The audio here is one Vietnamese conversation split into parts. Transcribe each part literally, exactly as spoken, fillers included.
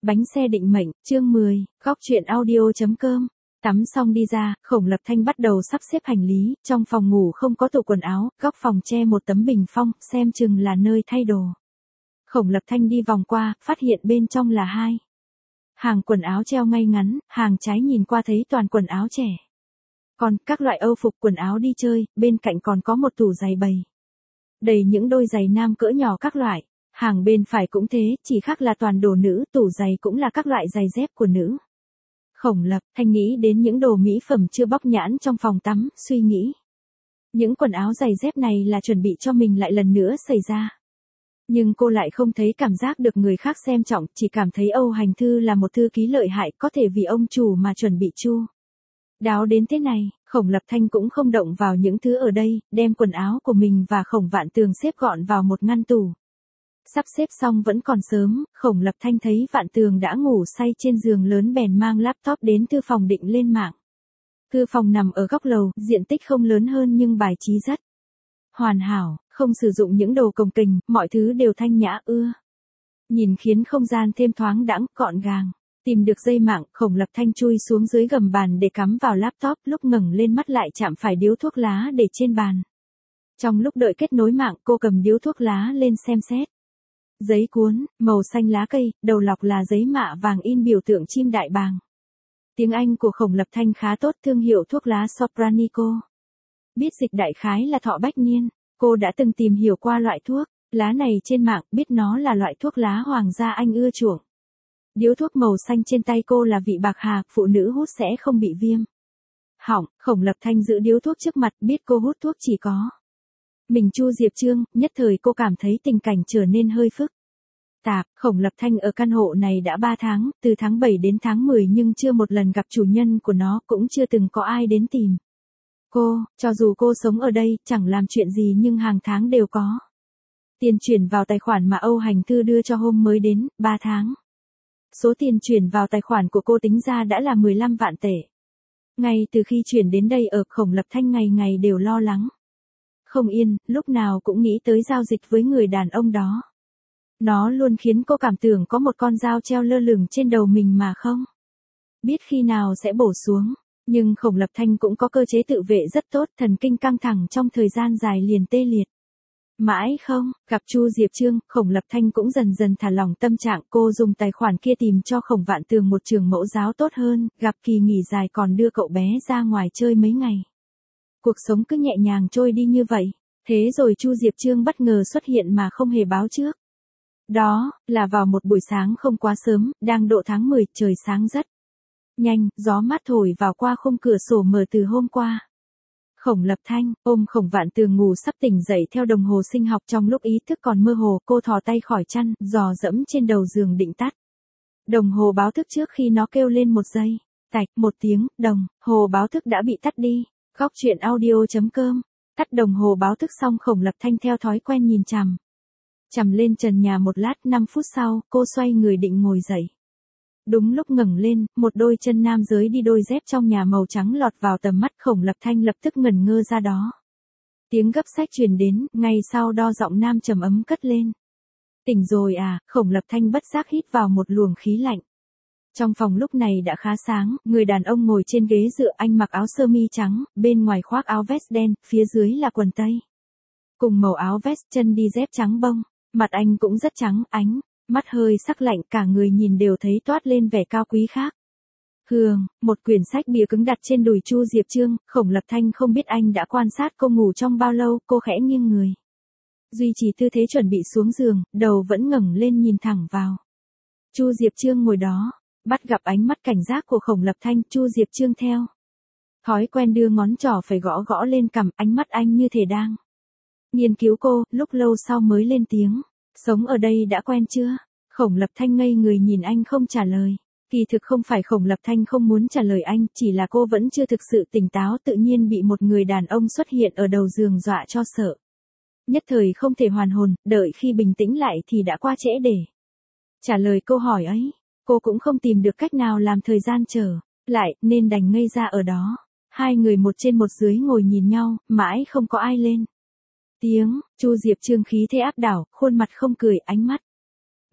Bánh xe định mệnh, chương mười, góc truyện audio chấm com. Tắm xong đi ra, Khổng Lập Thanh bắt đầu sắp xếp hành lý, trong phòng ngủ không có tủ quần áo, góc phòng che một tấm bình phong, xem chừng là nơi thay đồ. Khổng Lập Thanh đi vòng qua, phát hiện bên trong là hai hàng quần áo treo ngay ngắn, hàng trái nhìn qua thấy toàn quần áo trẻ. Còn, các loại âu phục quần áo đi chơi, bên cạnh còn có một tủ giày bày. Đầy những đôi giày nam cỡ nhỏ các loại. Hàng bên phải cũng thế, chỉ khác là toàn đồ nữ, tủ giày cũng là các loại giày dép của nữ. Khổng Lập Thanh nghĩ đến những đồ mỹ phẩm chưa bóc nhãn trong phòng tắm, suy nghĩ. Những quần áo giày dép này là chuẩn bị cho mình lại lần nữa xảy ra. Nhưng cô lại không thấy cảm giác được người khác xem trọng, chỉ cảm thấy Âu Hành Thư là một thư ký lợi hại, có thể vì ông chủ mà chuẩn bị chu đáo đến thế này. Khổng Lập Thanh cũng không động vào những thứ ở đây, đem quần áo của mình và Khổng Vạn Tường xếp gọn vào một ngăn tủ. Sắp xếp xong vẫn còn sớm, Khổng Lập Thanh thấy Vạn Tường đã ngủ say trên giường lớn bèn mang laptop đến thư phòng định lên mạng. Thư phòng nằm ở góc lầu, diện tích không lớn hơn nhưng bài trí rất hoàn hảo, không sử dụng những đồ cồng kềnh, mọi thứ đều thanh nhã ưa. Nhìn khiến không gian thêm thoáng đãng, gọn gàng. Tìm được dây mạng, Khổng Lập Thanh chui xuống dưới gầm bàn để cắm vào laptop, lúc ngẩng lên mắt lại chạm phải điếu thuốc lá để trên bàn. Trong lúc đợi kết nối mạng, cô cầm điếu thuốc lá lên xem xét. Giấy cuốn, màu xanh lá cây, đầu lọc là giấy mạ vàng in biểu tượng chim đại bàng. Tiếng Anh của Khổng Lập Thanh khá tốt, thương hiệu thuốc lá Sopranico. Biết dịch đại khái là thọ bách niên, cô đã từng tìm hiểu qua loại thuốc lá này trên mạng, biết nó là loại thuốc lá hoàng gia Anh ưa chuộng. Điếu thuốc màu xanh trên tay cô là vị bạc hà, phụ nữ hút sẽ không bị viêm họng. Khổng Lập Thanh giữ điếu thuốc trước mặt, biết cô hút thuốc chỉ có mình Chu Diệp Trương, nhất thời cô cảm thấy tình cảnh trở nên hơi phức tạp. Khổng Lập Thanh ở căn hộ này đã ba tháng, từ tháng bảy đến tháng mười nhưng chưa một lần gặp chủ nhân của nó, cũng chưa từng có ai đến tìm cô, cho dù cô sống ở đây, chẳng làm chuyện gì nhưng hàng tháng đều có tiền chuyển vào tài khoản mà Âu Hành Thư đưa cho hôm mới đến, ba tháng. Số tiền chuyển vào tài khoản của cô tính ra đã là mười lăm vạn tệ. Ngay từ khi chuyển đến đây ở, Khổng Lập Thanh ngày ngày đều lo lắng không yên, lúc nào cũng nghĩ tới giao dịch với người đàn ông đó. Nó luôn khiến cô cảm tưởng có một con dao treo lơ lửng trên đầu mình mà không biết khi nào sẽ bổ xuống. Nhưng Khổng Lập Thanh cũng có cơ chế tự vệ rất tốt, thần kinh căng thẳng trong thời gian dài liền tê liệt. Mãi không gặp Chu Diệp Trương, Khổng Lập Thanh cũng dần dần thả lỏng tâm trạng. Cô dùng tài khoản kia tìm cho Khổng Vạn Tường một trường mẫu giáo tốt hơn, gặp kỳ nghỉ dài còn đưa cậu bé ra ngoài chơi mấy ngày. Cuộc sống cứ nhẹ nhàng trôi đi như vậy. Thế rồi Chu Diệp Trương bất ngờ xuất hiện mà không hề báo trước. Đó là vào một buổi sáng không quá sớm, đang độ tháng mười, trời sáng rất nhanh, gió mát thổi vào qua khung cửa sổ mở từ hôm qua. Khổng Lập Thanh ôm Khổng Vạn Tường ngủ sắp tỉnh dậy theo đồng hồ sinh học, trong lúc ý thức còn mơ hồ, cô thò tay khỏi chăn, dò dẫm trên đầu giường định tắt đồng hồ báo thức trước khi nó kêu lên một giây. Tạch, một tiếng, đồng hồ báo thức đã bị tắt đi. Góc truyện audio chấm com. Tắt đồng hồ báo thức xong, Khổng Lập Thanh theo thói quen nhìn chằm chằm lên trần nhà một lát, năm phút sau, cô xoay người định ngồi dậy. Đúng lúc ngẩng lên, một đôi chân nam giới đi đôi dép trong nhà màu trắng lọt vào tầm mắt. Khổng Lập Thanh lập tức ngẩn ngơ ra đó. Tiếng gấp sách truyền đến, ngay sau đó giọng nam trầm ấm cất lên. Tỉnh rồi à? Khổng Lập Thanh bất giác hít vào một luồng khí lạnh. Trong phòng lúc này đã khá sáng, người đàn ông ngồi trên ghế dựa, anh mặc áo sơ mi trắng, bên ngoài khoác áo vest đen, phía dưới là quần tây cùng màu áo vest, chân đi dép trắng bông. Mặt anh cũng rất trắng, ánh mắt hơi sắc lạnh, cả người nhìn đều thấy toát lên vẻ cao quý khác thường. Một quyển sách bìa cứng đặt trên đùi Chu Diệp Trương. Khổng Lập Thanh không biết anh đã quan sát cô ngủ trong bao lâu, cô khẽ nghiêng người, duy trì tư thế chuẩn bị xuống giường, đầu vẫn ngẩng lên nhìn thẳng vào Chu Diệp Trương ngồi đó. Bắt gặp ánh mắt cảnh giác của Khổng Lập Thanh, Chu Diệp Trương theo thói quen đưa ngón trỏ phải gõ gõ lên cằm, ánh mắt anh như thể đang nghiên cứu cô, lúc lâu sau mới lên tiếng. Sống ở đây đã quen chưa? Khổng Lập Thanh ngây người nhìn anh không trả lời. Kỳ thực không phải Khổng Lập Thanh không muốn trả lời anh, chỉ là cô vẫn chưa thực sự tỉnh táo, tự nhiên bị một người đàn ông xuất hiện ở đầu giường dọa cho sợ. Nhất thời không thể hoàn hồn, đợi khi bình tĩnh lại thì đã qua trễ để trả lời câu hỏi ấy. Cô cũng không tìm được cách nào làm thời gian trở lại, nên đành ngây ra ở đó. Hai người một trên một dưới ngồi nhìn nhau, mãi không có ai lên tiếng. Chu Diệp Trương khí thế áp đảo, khuôn mặt không cười, ánh mắt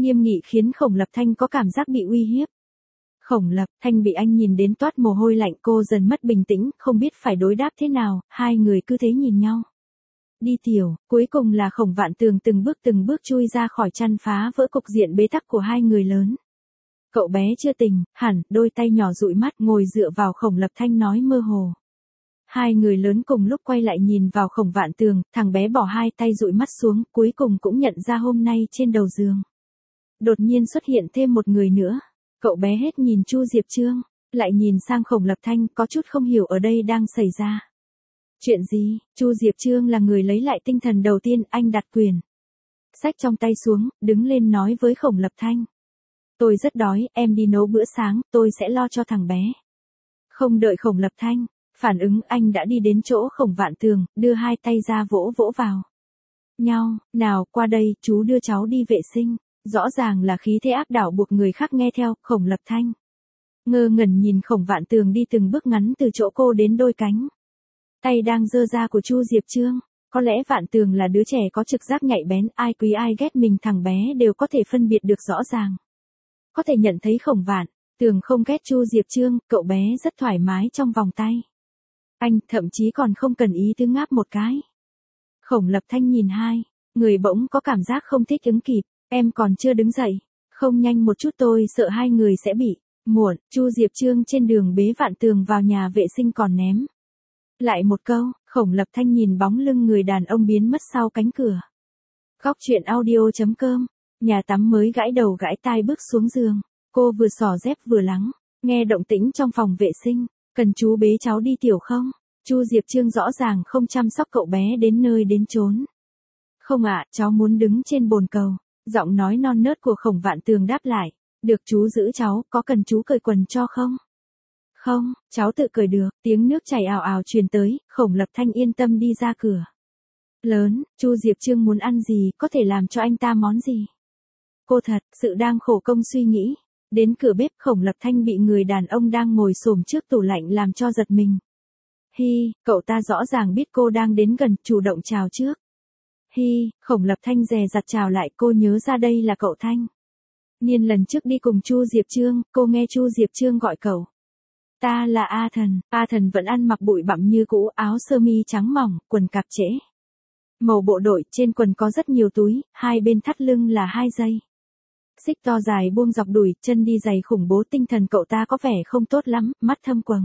nghiêm nghị khiến Khổng Lập Thanh có cảm giác bị uy hiếp. Khổng Lập Thanh bị anh nhìn đến toát mồ hôi lạnh, cô dần mất bình tĩnh, không biết phải đối đáp thế nào, hai người cứ thế nhìn nhau. Đi tiểu, cuối cùng là Khổng Vạn Tường từng bước từng bước chui ra khỏi chăn, phá vỡ cục diện bế tắc của hai người lớn. Cậu bé chưa tỉnh, hẳn, đôi tay nhỏ dụi mắt ngồi dựa vào Khổng Lập Thanh nói mơ hồ. Hai người lớn cùng lúc quay lại nhìn vào Khổng Vạn Tường, thằng bé bỏ hai tay dụi mắt xuống, cuối cùng cũng nhận ra hôm nay trên đầu giường đột nhiên xuất hiện thêm một người nữa. Cậu bé hết nhìn Chu Diệp Trương, lại nhìn sang Khổng Lập Thanh, có chút không hiểu ở đây đang xảy ra. Chuyện gì? Chu Diệp Trương là người lấy lại tinh thần đầu tiên, anh đặt quyền sách trong tay xuống, đứng lên nói với Khổng Lập Thanh. Tôi rất đói, em đi nấu bữa sáng, tôi sẽ lo cho thằng bé. Không đợi Khổng Lập Thanh phản ứng, anh đã đi đến chỗ Khổng Vạn Tường, đưa hai tay ra vỗ vỗ vào nhau. Nào, qua đây, chú đưa cháu đi vệ sinh. Rõ ràng là khí thế áp đảo buộc người khác nghe theo. Khổng Lập Thanh ngơ ngẩn nhìn Khổng Vạn Tường đi từng bước ngắn từ chỗ cô đến đôi cánh tay đang giơ ra của Chu Diệp Trương. Có lẽ Vạn Tường là đứa trẻ có trực giác nhạy bén, ai quý ai ghét mình thằng bé đều có thể phân biệt được rõ ràng. Có thể nhận thấy Khổng Vạn Tường không ghét Chu Diệp Trương, cậu bé rất thoải mái trong vòng tay anh, thậm chí còn không cần ý tứ ngáp một cái. Khổng Lập Thanh nhìn hai người bỗng có cảm giác không thích ứng kịp. Em còn chưa đứng dậy, không nhanh một chút tôi sợ hai người sẽ bị muộn. Chu Diệp Trương trên đường bế Vạn Tường vào nhà vệ sinh còn ném lại một câu. Khổng Lập Thanh nhìn bóng lưng người đàn ông biến mất sau cánh cửa. Góc truyện audio chấm com. Nhà tắm mới gãi đầu gãi tai bước xuống giường. Cô vừa xỏ dép vừa lắng nghe động tĩnh trong phòng vệ sinh. Cần chú bế cháu đi tiểu không? Chu Diệp Trương rõ ràng không chăm sóc cậu bé đến nơi đến chốn. Không ạ, cháu muốn đứng trên bồn cầu. Giọng nói non nớt của Khổng Vạn Tường đáp lại. Được, chú giữ cháu, có cần chú cởi quần cho không? Không, cháu tự cởi được. Tiếng nước chảy ào ào truyền tới. Khổng Lập Thanh yên tâm đi ra cửa lớn. Chu Diệp Trương muốn ăn gì, có thể làm cho anh ta món gì? Cô thật sự đang khổ công suy nghĩ. Đến cửa bếp, Khổng Lập Thanh bị người đàn ông đang ngồi xổm trước tủ lạnh làm cho giật mình. Hi, cậu ta rõ ràng biết cô đang đến gần, chủ động chào trước. Hi, Khổng Lập Thanh dè dặt chào lại, cô nhớ ra đây là cậu Thanh niên lần trước đi cùng Chu Diệp Trương. Cô nghe Chu Diệp Trương gọi cậu ta là A Thần. A Thần vẫn ăn mặc bụi bặm như cũ, áo sơ mi trắng mỏng, quần cạp trễ màu bộ đội, trên quần có rất nhiều túi, hai bên thắt lưng là hai dây xích to dài buông dọc đùi, chân đi giày khủng bố. Tinh thần cậu ta có vẻ không tốt lắm, mắt thâm quầng.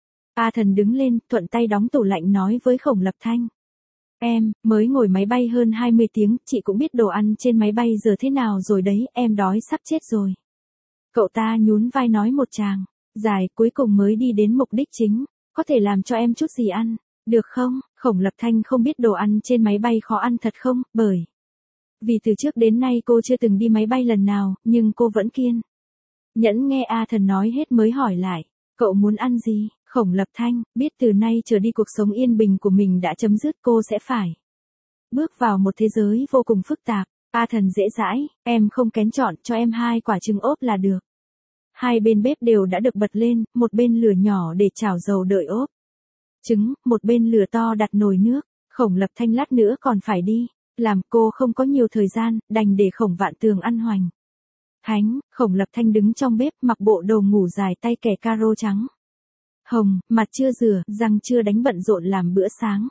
A Thần đứng lên, thuận tay đóng tủ lạnh nói với Khổng Lập Thanh. Em, mới ngồi máy bay hơn hai mươi tiếng, chị cũng biết đồ ăn trên máy bay giờ thế nào rồi đấy, em đói sắp chết rồi. Cậu ta nhún vai nói một tràng dài, cuối cùng mới đi đến mục đích chính. Có thể làm cho em chút gì ăn, được không? Khổng Lập Thanh không biết đồ ăn trên máy bay khó ăn thật không, bởi vì từ trước đến nay cô chưa từng đi máy bay lần nào, nhưng cô vẫn kiên nhẫn nghe A Thần nói hết mới hỏi lại. Cậu muốn ăn gì? Khổng Lập Thanh biết từ nay trở đi cuộc sống yên bình của mình đã chấm dứt, cô sẽ phải bước vào một thế giới vô cùng phức tạp. A Thần dễ dãi, em không kén chọn, cho em hai quả trứng ốp là được. Hai bên bếp đều đã được bật lên, một bên lửa nhỏ để chảo dầu đợi ốp trứng, một bên lửa to đặt nồi nước. Khổng Lập Thanh lát nữa còn phải đi làm, cô không có nhiều thời gian, đành để Khổng Vạn Tường ăn hoành thánh. Khổng Lập Thanh đứng trong bếp, mặc bộ đồ ngủ dài, tay kẻ caro trắng hồng, mặt chưa rửa, răng chưa đánh, bận rộn làm bữa sáng.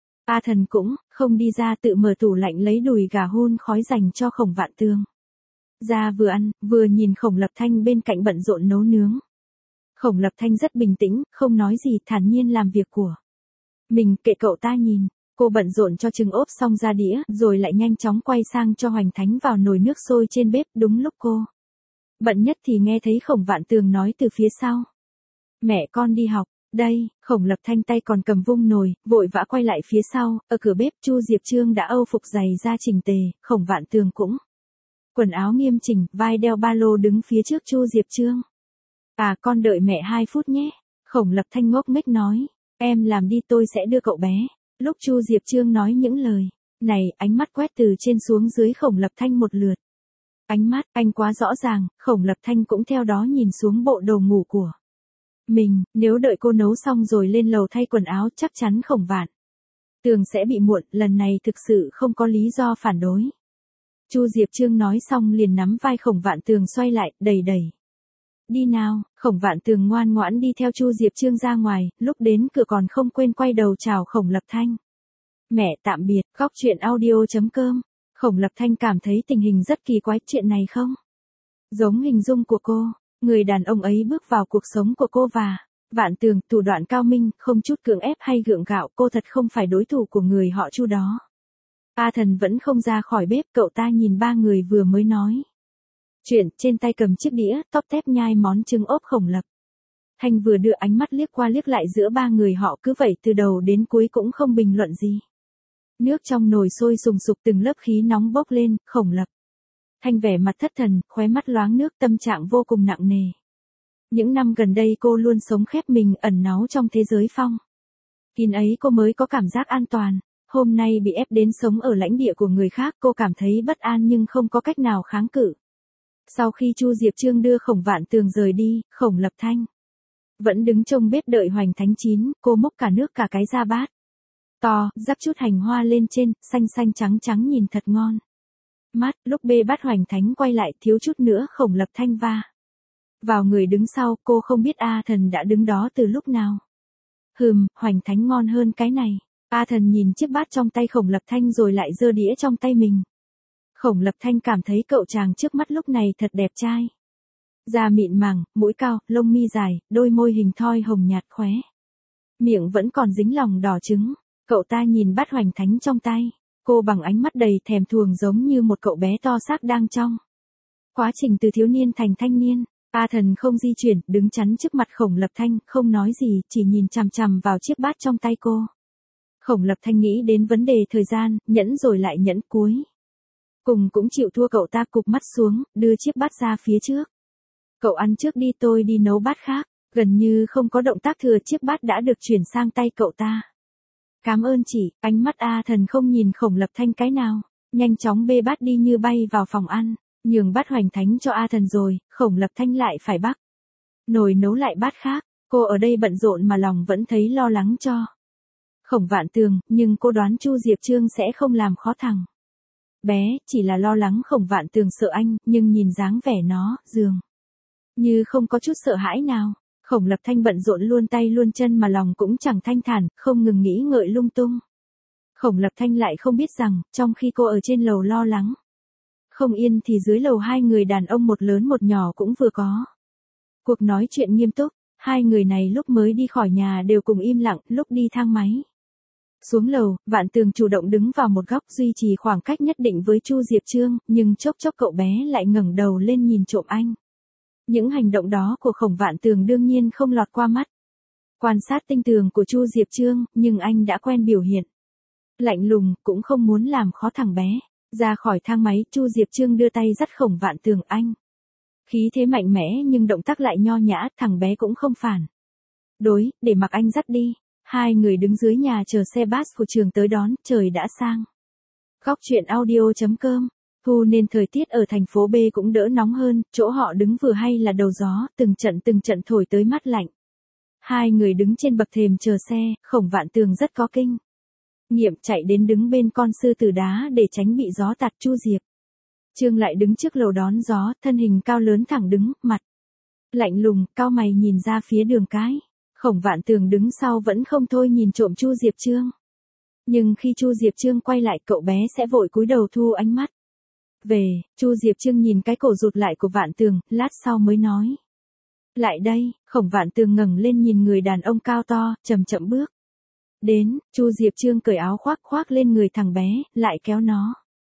A Thần cũng không đi ra, tự mở tủ lạnh lấy đùi gà hun khói dành cho Khổng Vạn Tường ra, vừa ăn vừa nhìn Khổng Lập Thanh bên cạnh bận rộn nấu nướng. Khổng Lập Thanh rất bình tĩnh, không nói gì, thản nhiên làm việc của mình, kệ cậu ta nhìn. Cô bận rộn cho trứng ốp xong ra đĩa, rồi lại nhanh chóng quay sang cho hoành thánh vào nồi nước sôi trên bếp. Đúng lúc cô bận nhất thì nghe thấy Khổng Vạn Tường nói từ phía sau. Mẹ con đi học, đây. Khổng Lập Thanh tay còn cầm vung nồi, vội vã quay lại phía sau. Ở cửa bếp, Chu Diệp Trương đã âu phục giày ra chỉnh tề, Khổng Vạn Tường cũng quần áo nghiêm chỉnh, vai đeo ba lô đứng phía trước Chu Diệp Trương. À, con đợi mẹ hai phút nhé. Khổng Lập Thanh ngốc nghếch nói. Em làm đi, tôi sẽ đưa cậu bé. Lúc Chu Diệp Trương nói những lời này, ánh mắt quét từ trên xuống dưới Khổng Lập Thanh một lượt. Ánh mắt anh quá rõ ràng, Khổng Lập Thanh cũng theo đó nhìn xuống bộ đồ ngủ của mình. Nếu đợi cô nấu xong rồi lên lầu thay quần áo, chắc chắn Khổng Vạn Tường sẽ bị muộn, lần này thực sự không có lý do phản đối. Chu Diệp Trương nói xong liền nắm vai Khổng Vạn Tường xoay lại, đẩy đẩy. Đi nào, Khổng Vạn Tường ngoan ngoãn đi theo Chu Diệp Trương ra ngoài, lúc đến cửa còn không quên quay đầu chào Khổng Lập Thanh. Mẹ tạm biệt, góc chuyện audio.com. Khổng Lập Thanh cảm thấy tình hình rất kỳ quái, chuyện này không giống hình dung của cô, người đàn ông ấy bước vào cuộc sống của cô và Vạn Tường, thủ đoạn cao minh, không chút cưỡng ép hay gượng gạo, cô thật không phải đối thủ của người họ Chu đó. A Thần vẫn không ra khỏi bếp, cậu ta nhìn ba người vừa mới nói chuyện, trên tay cầm chiếc đĩa, tóp tép nhai món trứng ốp Khổng Lập Thanh vừa đưa ánh mắt liếc qua liếc lại giữa ba người họ, cứ vậy từ đầu đến cuối cũng không bình luận gì. Nước trong nồi sôi sùng sục, từng lớp khí nóng bốc lên, Khổng Lập Thanh vẻ mặt thất thần, khóe mắt loáng nước, tâm trạng vô cùng nặng nề. Những năm gần đây cô luôn sống khép mình ẩn náu trong thế giới phong kín ấy, cô mới có cảm giác an toàn. Hôm nay bị ép đến sống ở lãnh địa của người khác, cô cảm thấy bất an nhưng không có cách nào kháng cự. Sau khi Chu Diệp Trương đưa Khổng Vạn Tường rời đi, Khổng Lập Thanh vẫn đứng trong bếp đợi hoành thánh chín, cô múc cả nước cả cái ra bát to, rắc chút hành hoa lên trên, xanh xanh trắng trắng nhìn thật ngon mắt. Lúc bê bát hoành thánh quay lại, thiếu chút nữa Khổng Lập Thanh va vào người đứng sau, cô không biết A Thần đã đứng đó từ lúc nào. Hừm, hoành thánh ngon hơn cái này. A Thần nhìn chiếc bát trong tay Khổng Lập Thanh rồi lại giơ đĩa trong tay mình. Khổng Lập Thanh cảm thấy cậu chàng trước mắt lúc này thật đẹp trai. Da mịn màng, mũi cao, lông mi dài, đôi môi hình thoi hồng nhạt, khóe miệng vẫn còn dính lòng đỏ trứng. Cậu ta nhìn bát hoành thánh trong tay cô bằng ánh mắt đầy thèm thuồng, giống như một cậu bé to xác đang trong quá trình từ thiếu niên thành thanh niên. A Thần không di chuyển, đứng chắn trước mặt Khổng Lập Thanh, không nói gì, chỉ nhìn chằm chằm vào chiếc bát trong tay cô. Khổng Lập Thanh nghĩ đến vấn đề thời gian, nhẫn rồi lại nhẫn, cuối cùng cũng chịu thua, cậu ta cụp mắt xuống, đưa chiếc bát ra phía trước. Cậu ăn trước đi, tôi đi nấu bát khác. Gần như không có động tác thừa, chiếc bát đã được chuyển sang tay cậu ta. Cảm ơn chị. Ánh mắt A Thần không nhìn Khổng Lập Thanh cái nào, nhanh chóng bê bát đi như bay vào phòng ăn. Nhường bát hoành thánh cho A Thần rồi, Khổng Lập Thanh lại phải bắt nồi nấu lại bát khác. Cô ở đây bận rộn mà lòng vẫn thấy lo lắng cho Khổng Vạn Tường, nhưng cô đoán Chu Diệp Trương sẽ không làm khó thằng bé, chỉ là lo lắng Khổng Vạn Tường sợ anh, nhưng nhìn dáng vẻ nó, dường như không có chút sợ hãi nào. Khổng Lập Thanh bận rộn luôn tay luôn chân mà lòng cũng chẳng thanh thản, không ngừng nghĩ ngợi lung tung. Khổng Lập Thanh lại không biết rằng, trong khi cô ở trên lầu lo lắng không yên thì dưới lầu hai người đàn ông một lớn một nhỏ cũng vừa có cuộc nói chuyện nghiêm túc. Hai người này lúc mới đi khỏi nhà đều cùng im lặng, lúc đi thang máy xuống lầu, Vạn Tường chủ động đứng vào một góc duy trì khoảng cách nhất định với Chu Diệp Trương, nhưng chốc chốc cậu bé lại ngẩng đầu lên nhìn trộm anh. Những hành động đó của Khổng Vạn Tường đương nhiên không lọt qua mắt quan sát tinh tường của Chu Diệp Trương, nhưng anh đã quen biểu hiện lạnh lùng, cũng không muốn làm khó thằng bé. Ra khỏi thang máy, Chu Diệp Trương đưa tay dắt Khổng Vạn Tường, anh khí thế mạnh mẽ nhưng động tác lại nho nhã, thằng bé cũng không phản đối, để mặc anh dắt đi. Hai người đứng dưới nhà chờ xe bus của trường tới đón, trời đã sang. Góc chuyện audio.com. Thu nên thời tiết ở thành phố B cũng đỡ nóng hơn, chỗ họ đứng vừa hay là đầu gió, từng trận từng trận thổi tới mát lạnh. Hai người đứng trên bậc thềm chờ xe, Khổng Vạn Tường rất có kinh nghiệm chạy đến đứng bên con sư tử đá để tránh bị gió tạt. Chu Diệp Trương lại đứng trước lầu đón gió, thân hình cao lớn thẳng đứng, mặt lạnh lùng, cao mày nhìn ra phía đường cái. Khổng Vạn Tường đứng sau vẫn không thôi nhìn trộm Chu Diệp Trương. Nhưng khi Chu Diệp Trương quay lại, cậu bé sẽ vội cúi đầu thu ánh mắt về. Chu Diệp Trương nhìn cái cổ rụt lại của Vạn Tường, lát sau mới nói: lại đây. Khổng Vạn Tường ngẩng lên nhìn người đàn ông cao to, chậm chậm bước đến. Chu Diệp Trương cởi áo khoác khoác lên người thằng bé, lại kéo nó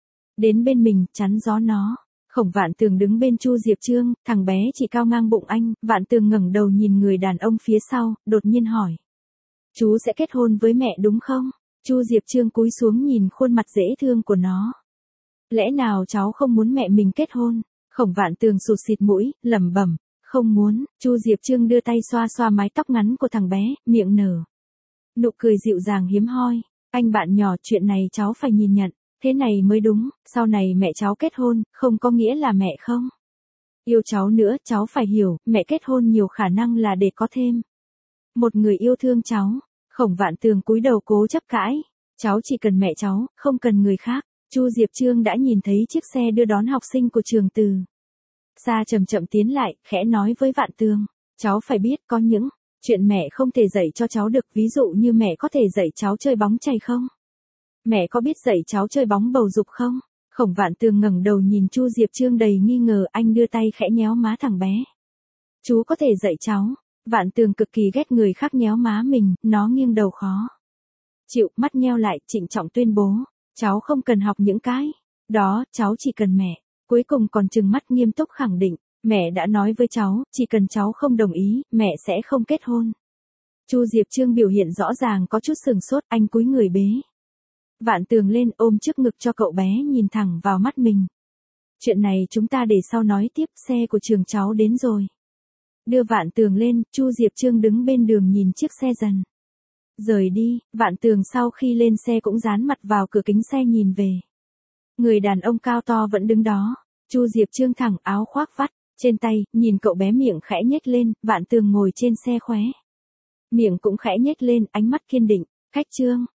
đến bên mình, chắn gió nó. Khổng Vạn Tường đứng bên Chu Diệp Trương, thằng bé chỉ cao ngang bụng anh. Vạn Tường ngẩng đầu nhìn người đàn ông phía sau, đột nhiên hỏi: chú sẽ kết hôn với mẹ đúng không? Chu Diệp Trương cúi xuống nhìn khuôn mặt dễ thương của nó. Lẽ nào cháu không muốn mẹ mình kết hôn? Khổng Vạn Tường sụt xịt mũi, lẩm bẩm: không muốn. Chu Diệp Trương đưa tay xoa xoa mái tóc ngắn của thằng bé, miệng nở nụ cười dịu dàng hiếm hoi. Anh bạn nhỏ, chuyện này cháu phải nhìn nhận, thế này mới đúng. Sau này mẹ cháu kết hôn, không có nghĩa là mẹ không yêu cháu nữa. Cháu phải hiểu, mẹ kết hôn nhiều khả năng là để có thêm một người yêu thương cháu. Khổng Vạn Tường cúi đầu cố chấp cãi: cháu chỉ cần mẹ cháu, không cần người khác. Chu Diệp Trương đã nhìn thấy chiếc xe đưa đón học sinh của trường Từ. Sa chậm chậm tiến lại, khẽ nói với Vạn Tường, cháu phải biết có những chuyện mẹ không thể dạy cho cháu được, ví dụ như mẹ có thể dạy cháu chơi bóng chày không? Mẹ có biết dạy cháu chơi bóng bầu dục không? Khổng Vạn Tường ngẩng đầu nhìn Chu Diệp Trương đầy nghi ngờ, anh đưa tay khẽ nhéo má thằng bé. Chú có thể dạy cháu. Vạn Tường cực kỳ ghét người khác nhéo má mình, nó nghiêng đầu khó chịu, mắt nheo lại, trịnh trọng tuyên bố, cháu không cần học những cái đó, cháu chỉ cần mẹ. Cuối cùng còn trừng mắt nghiêm túc khẳng định, mẹ đã nói với cháu, chỉ cần cháu không đồng ý, mẹ sẽ không kết hôn. Chu Diệp Trương biểu hiện rõ ràng có chút sừng sốt, anh cúi người bế Vạn Tường lên, ôm trước ngực cho cậu bé nhìn thẳng vào mắt mình. Chuyện này chúng ta để sau nói tiếp, xe của trường cháu đến rồi. Đưa Vạn Tường lên, Chu Diệp Trương đứng bên đường nhìn chiếc xe dần rời đi. Vạn Tường sau khi lên xe cũng dán mặt vào cửa kính xe nhìn về. Người đàn ông cao to vẫn đứng đó. Chu Diệp Trương thẳng áo khoác vắt trên tay, nhìn cậu bé miệng khẽ nhếch lên. Vạn Tường ngồi trên xe khóe miệng cũng khẽ nhếch lên, ánh mắt kiên định. Khách Trương,